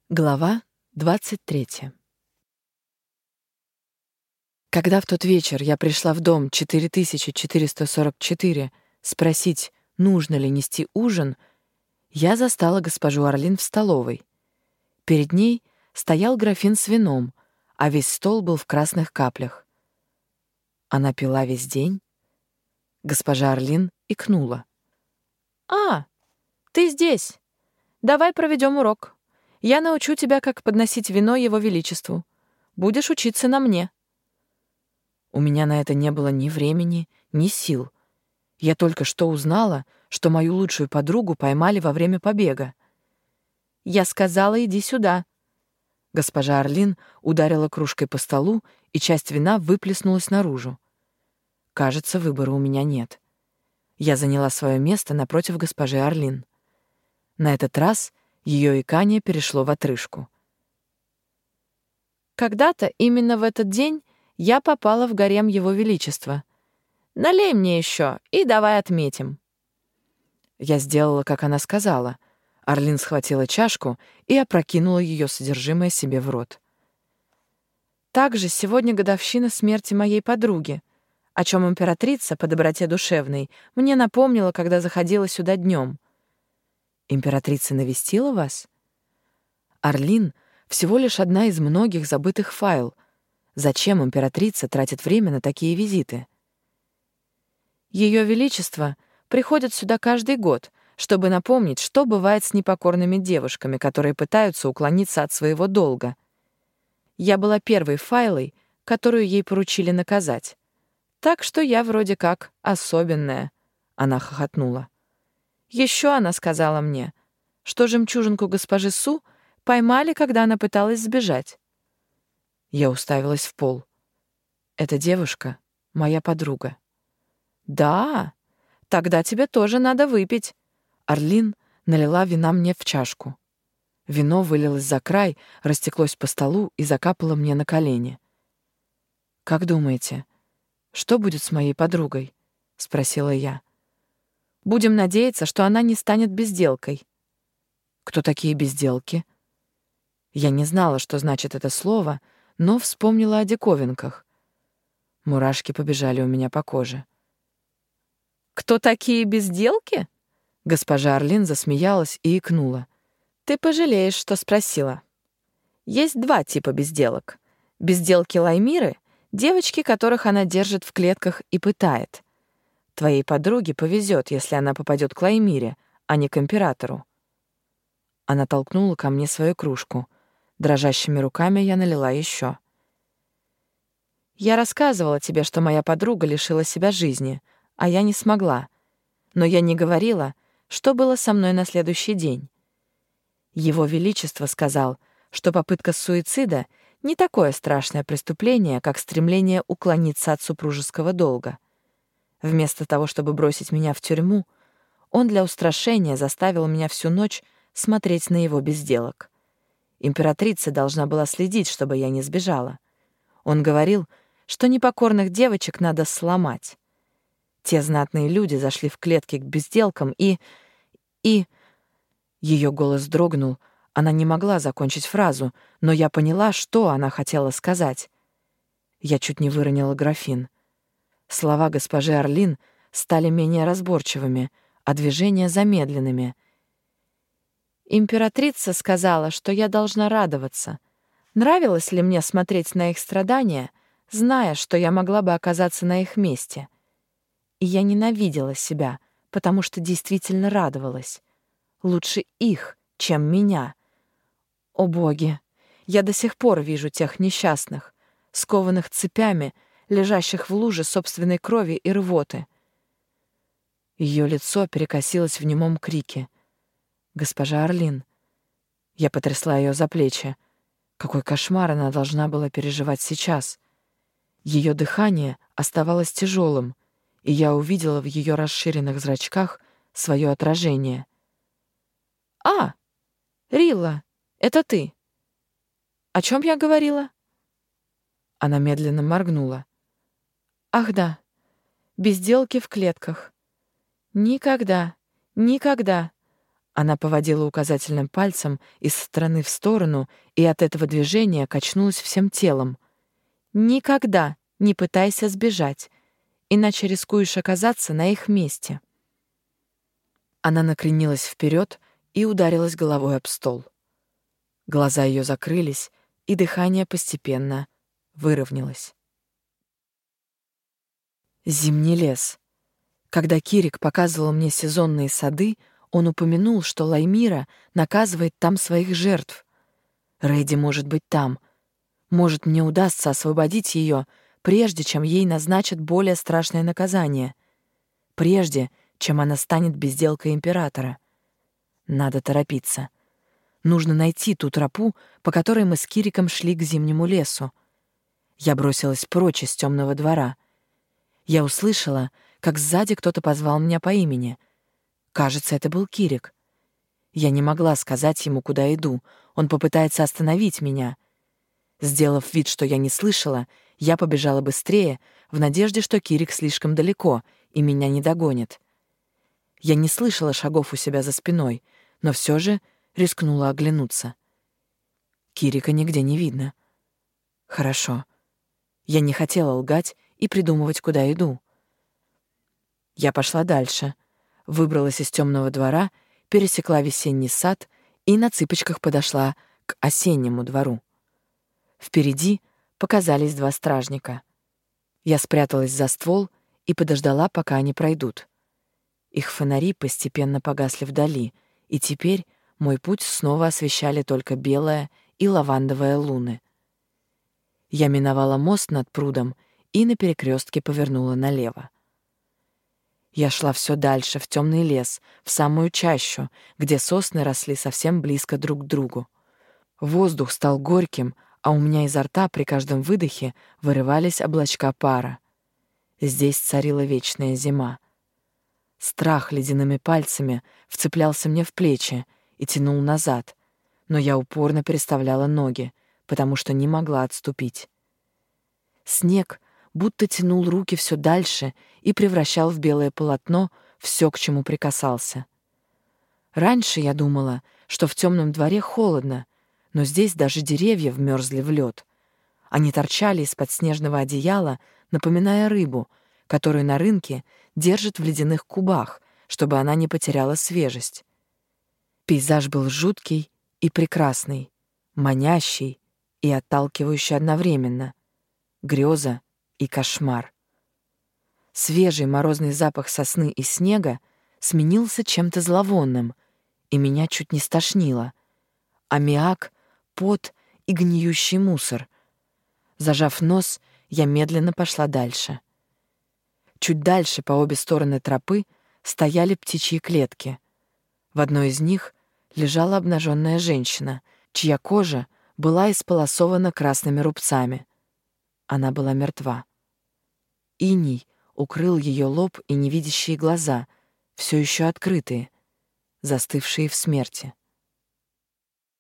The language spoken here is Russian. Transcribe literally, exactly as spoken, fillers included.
Глава двадцать третья. Когда в тот вечер я пришла в дом четыре тысячи четыреста сорок четыре спросить, нужно ли нести ужин, я застала госпожу Орлин в столовой. Перед ней стоял графин с вином, а весь стол был в красных каплях. Она пила весь день. Госпожа Орлин икнула. «А, ты здесь. Давай проведем урок. Я научу тебя, как подносить вино Его Величеству. Будешь учиться на мне». У меня на это не было ни времени, ни сил. Я только что узнала, что мою лучшую подругу поймали во время побега. «Я сказала, иди сюда». Госпожа Орлин ударила кружкой по столу, и часть вина выплеснулась наружу. Кажется, выбора у меня нет. Я заняла свое место напротив госпожи Орлин. На этот раз ее икание перешло в отрыжку. «Когда-то именно в этот день я попала в гарем Его Величества. Налей мне еще и давай отметим». Я сделала, как она сказала. Орлин схватила чашку и опрокинула ее содержимое себе в рот. «Также сегодня годовщина смерти моей подруги, о чем императрица по доброте душевной мне напомнила, когда заходила сюда днем». «Императрица навестила вас?» Орлин всего лишь одна из многих забытых файл. Зачем императрица тратит время на такие визиты? Ее Величество приходит сюда каждый год, чтобы напомнить, что бывает с непокорными девушками, которые пытаются уклониться от своего долга. Я была первой файлой, которую ей поручили наказать. Так что я вроде как особенная. Она хохотнула. Еще она сказала мне, что жемчужинку госпожи Су поймали, когда она пыталась сбежать. Я уставилась в пол. Эта девушка — моя подруга. «Да, тогда тебе тоже надо выпить». Орлин налила вина мне в чашку. Вино вылилось за край, растеклось по столу и закапало мне на колени. «Как думаете, что будет с моей подругой?» — спросила я. «Будем надеяться, что она не станет безделкой». «Кто такие безделки?» Я не знала, что значит это слово, но вспомнила о диковинках. Мурашки побежали у меня по коже. «Кто такие безделки?» Госпожа Орлин засмеялась и икнула. «Ты пожалеешь, что спросила. Есть два типа безделок. Безделки Лаймиры — девочки, которых она держит в клетках и пытает. Твоей подруге повезет, если она попадет к Лаймире, а не к императору». Она толкнула ко мне свою кружку. Дрожащими руками я налила еще. «Я рассказывала тебе, что моя подруга лишила себя жизни, а я не смогла. Но я не говорила, что было со мной на следующий день. Его Величество сказал, что попытка суицида не такое страшное преступление, как стремление уклониться от супружеского долга. Вместо того, чтобы бросить меня в тюрьму, он для устрашения заставил меня всю ночь смотреть на его безделок. Императрица должна была следить, чтобы я не сбежала. Он говорил, что непокорных девочек надо сломать. Те знатные люди зашли в клетки к безделкам и... и... Ее голос дрогнул. Она не могла закончить фразу, но я поняла, что она хотела сказать. Я чуть не выронила графин. Слова госпожи Орлин стали менее разборчивыми, а движения замедленными. Императрица сказала, что я должна радоваться. Нравилось ли мне смотреть на их страдания, зная, что я могла бы оказаться на их месте? И я ненавидела себя, потому что действительно радовалась. Лучше их, чем меня. О боги, я до сих пор вижу тех несчастных, скованных цепями, лежащих в луже собственной крови и рвоты. Ее лицо перекосилось в немом крике. «Госпожа Орлин». Я потрясла ее за плечи. Какой кошмар она должна была переживать сейчас. Ее дыхание оставалось тяжелым, и я увидела в ее расширенных зрачках свое отражение. «А, Рилла, это ты. О чем я говорила?» Она медленно моргнула. «Ах да, безделки в клетках. Никогда, никогда». Она поводила указательным пальцем из стороны в сторону, и от этого движения качнулась всем телом. «Никогда не пытайся сбежать, иначе рискуешь оказаться на их месте». Она накренилась вперед и ударилась головой об стол. Глаза ее закрылись, и дыхание постепенно выровнялось. Зимний лес. Когда Кирик показывал мне сезонные сады, он упомянул, что Лаймира наказывает там своих жертв. Рэйди может быть там. Может, мне удастся освободить ее, прежде чем ей назначат более страшное наказание. Прежде, чем она станет безделкой императора. Надо торопиться. Нужно найти ту тропу, по которой мы с Кириком шли к зимнему лесу. Я бросилась прочь из темного двора. Я услышала, как сзади кто-то позвал меня по имени. Кажется, это был Кирик. Я не могла сказать ему, куда иду. Он попытается остановить меня. Сделав вид, что я не слышала, я побежала быстрее, в надежде, что Кирик слишком далеко и меня не догонит. Я не слышала шагов у себя за спиной, но все же рискнула оглянуться. Кирика нигде не видно. Хорошо. Я не хотела лгать и придумывать, куда иду. Я пошла дальше, выбралась из темного двора, пересекла весенний сад и на цыпочках подошла к осеннему двору. Впереди показались два стражника. Я спряталась за ствол и подождала, пока они пройдут. Их фонари постепенно погасли вдали, и теперь мой путь снова освещали только белая и лавандовая луны. Я миновала мост над прудом и на перекрестке повернула налево. Я шла все дальше, в темный лес, в самую чащу, где сосны росли совсем близко друг к другу. Воздух стал горьким, а у меня изо рта при каждом выдохе вырывались облачка пара. Здесь царила вечная зима. Страх ледяными пальцами вцеплялся мне в плечи и тянул назад, но я упорно переставляла ноги, потому что не могла отступить. Снег будто тянул руки все дальше и превращал в белое полотно все, к чему прикасался. Раньше я думала, что в темном дворе холодно, но здесь даже деревья вмерзли в лед. Они торчали из-под снежного одеяла, напоминая рыбу, которую на рынке держат в ледяных кубах, чтобы она не потеряла свежесть. Пейзаж был жуткий и прекрасный, манящий и отталкивающий одновременно, греза и кошмар. Свежий морозный запах сосны и снега сменился чем-то зловонным, и меня чуть не стошнило. Аммиак, пот и гниющий мусор. Зажав нос, я медленно пошла дальше. Чуть дальше, по обе стороны тропы, стояли птичьи клетки. В одной из них лежала обнаженная женщина, чья кожа была исполосована красными рубцами. Она была мертва. Иней укрыл ее лоб и невидящие глаза, все еще открытые, застывшие в смерти.